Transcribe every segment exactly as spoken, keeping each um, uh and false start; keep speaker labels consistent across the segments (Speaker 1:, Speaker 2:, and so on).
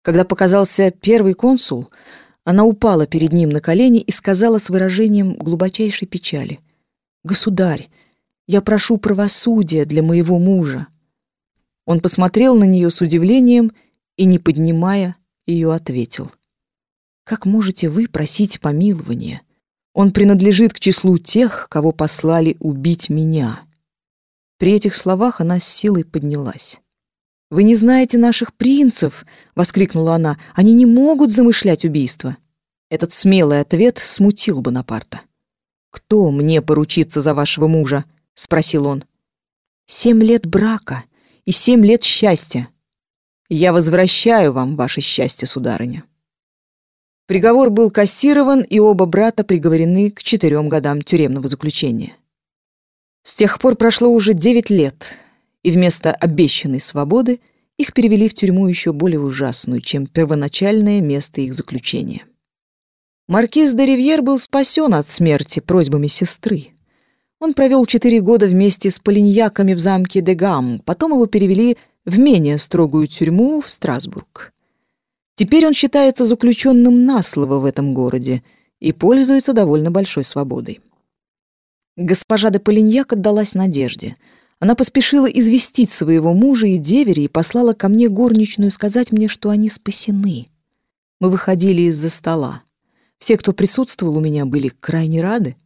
Speaker 1: Когда показался первый консул, она упала перед ним на колени и сказала с выражением глубочайшей печали: «Государь, я прошу правосудия для моего мужа». Он посмотрел на нее с удивлением и, не поднимая ее, ответил: «Как можете вы просить помилования? Он принадлежит к числу тех, кого послали убить меня». При этих словах она с силой поднялась. «Вы не знаете наших принцев!» — воскликнула она. «Они не могут замышлять убийство». Этот смелый ответ смутил Бонапарта. «Кто мне поручится за вашего мужа?» — спросил он. «Семь лет брака и семь лет счастья. Я возвращаю вам ваше счастье, сударыня». Приговор был кассирован, и оба брата приговорены к четырем годам тюремного заключения. С тех пор прошло уже девять лет, и вместо обещанной свободы их перевели в тюрьму еще более ужасную, чем первоначальное место их заключения. Маркиз де Ривьер был спасен от смерти просьбами сестры. Он провел четыре года вместе с полиньяками в замке де Гам, потом его перевели в менее строгую тюрьму в Страсбург. Теперь он считается заключенным на слово в этом городе и пользуется довольно большой свободой. Госпожа де Полиньяк отдалась надежде. Она поспешила известить своего мужа и деверя и послала ко мне горничную сказать мне, что они спасены. Мы выходили из-за стола. Все, кто присутствовал у меня, были крайне рады.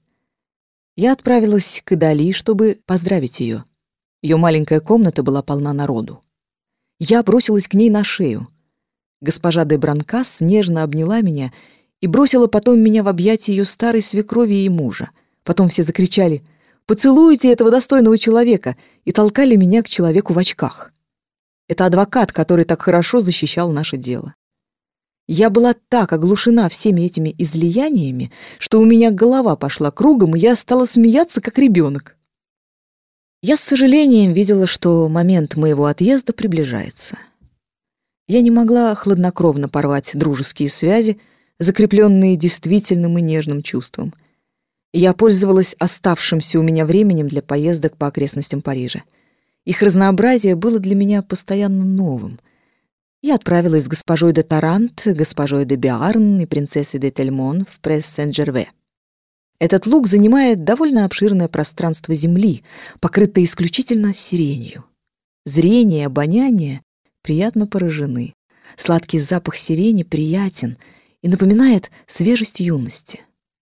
Speaker 1: Я отправилась к Идали, чтобы поздравить ее. Ее маленькая комната была полна народу. Я бросилась к ней на шею. Госпожа де Бранкас нежно обняла меня и бросила потом меня в объятия ее старой свекрови и мужа. Потом все закричали: «Поцелуйте этого достойного человека!» и толкали меня к человеку в очках. Это адвокат, который так хорошо защищал наше дело. Я была так оглушена всеми этими излияниями, что у меня голова пошла кругом, и я стала смеяться, как ребенок. Я с сожалением видела, что момент моего отъезда приближается. Я не могла хладнокровно порвать дружеские связи, закрепленные действительным и нежным чувством. Я пользовалась оставшимся у меня временем для поездок по окрестностям Парижа. Их разнообразие было для меня постоянно новым. Я отправилась с госпожой де Тарант, госпожой де Биарн и принцессой де Тельмон в Пресс-Сен-Жерве. Этот луг занимает довольно обширное пространство земли, покрытое исключительно сиренью. Зрение и обоняние приятно поражены. Сладкий запах сирени приятен и напоминает свежесть юности.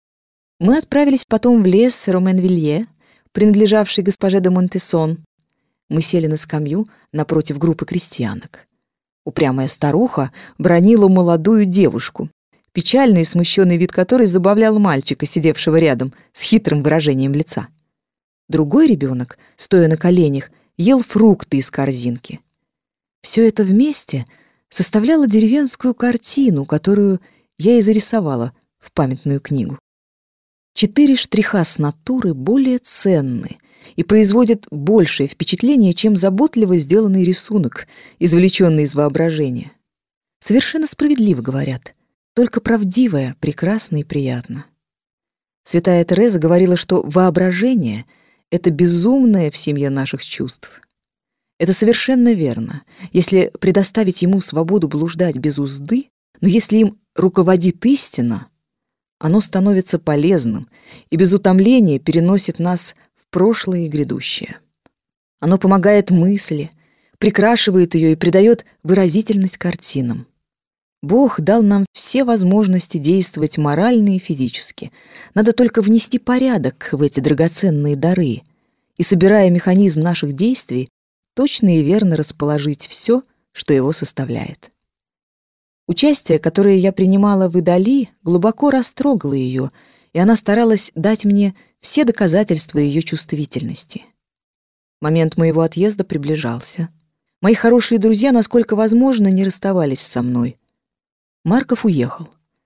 Speaker 1: Мы отправились потом в лес Роменвилье, принадлежавший госпоже де Монтесон. Мы сели на скамью напротив группы крестьянок. Упрямая старуха бранила молодую девушку, печальный и смущенный вид которой забавлял мальчика, сидевшего рядом, с хитрым выражением лица. Другой ребенок, стоя на коленях, ел фрукты из корзинки. Все это вместе составляло деревенскую картину, которую я и зарисовала в памятную книгу. Четыре штриха с натуры более ценны и производят большее впечатление, чем заботливо сделанный рисунок, извлеченный из воображения. Совершенно справедливо говорят: только правдивое прекрасно и приятно. Святая Тереза говорила, что воображение — это безумное в семье наших чувств. Это совершенно верно, если предоставить ему свободу блуждать без узды, но если им руководит истина, оно становится полезным и без утомления переносит нас в прошлое и грядущее. Оно помогает мысли, прикрашивает ее и придает выразительность картинам. Бог дал нам все возможности действовать морально и физически. Надо только внести порядок в эти драгоценные дары и, собирая механизм наших действий, точно и верно расположить все, что его составляет. Участие, которое я принимала в Идали, глубоко растрогало ее, и она старалась дать мне все доказательства ее чувствительности. Момент моего отъезда приближался. Мои хорошие друзья, насколько возможно, не расставались со мной. Марков уехал.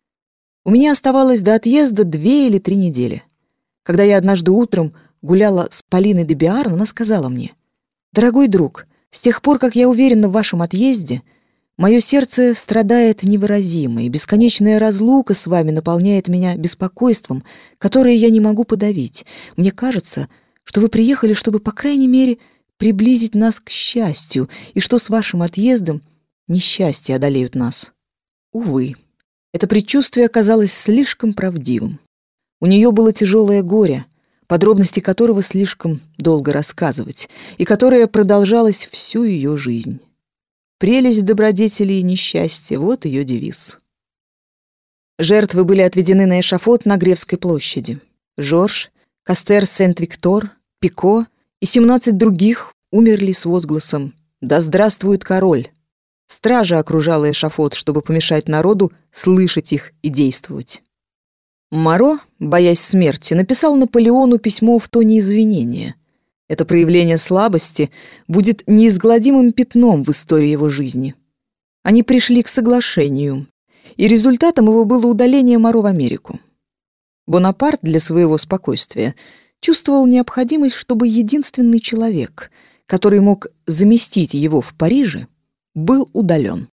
Speaker 1: У меня оставалось до отъезда две или три недели. Когда я однажды утром гуляла с Полиной де Биарн, она сказала мне: «Дорогой друг, с тех пор, как я уверена в вашем отъезде, мое сердце страдает невыразимо, и бесконечная разлука с вами наполняет меня беспокойством, которое я не могу подавить. Мне кажется, что вы приехали, чтобы, по крайней мере, приблизить нас к счастью, и что с вашим отъездом несчастья одолеют нас. Увы, это предчувствие оказалось слишком правдивым. У нее было тяжелое горе, подробности которого слишком долго рассказывать, и которое продолжалось всю ее жизнь. Прелесть добродетели и несчастья — вот ее девиз. Жертвы были отведены на эшафот на Гревской площади. Жорж, Кастер Сент-Виктор, Пико и семнадцать других умерли с возгласом «Да здравствует король!». Стража окружала эшафот, чтобы помешать народу слышать их и действовать. Моро, боясь смерти, написал Наполеону письмо в тоне извинения. Это проявление слабости будет неизгладимым пятном в истории его жизни. Они пришли к соглашению, и результатом его было удаление Моро в Америку. Бонапарт для своего спокойствия чувствовал необходимость, чтобы единственный человек, который мог заместить его в Париже, был удален.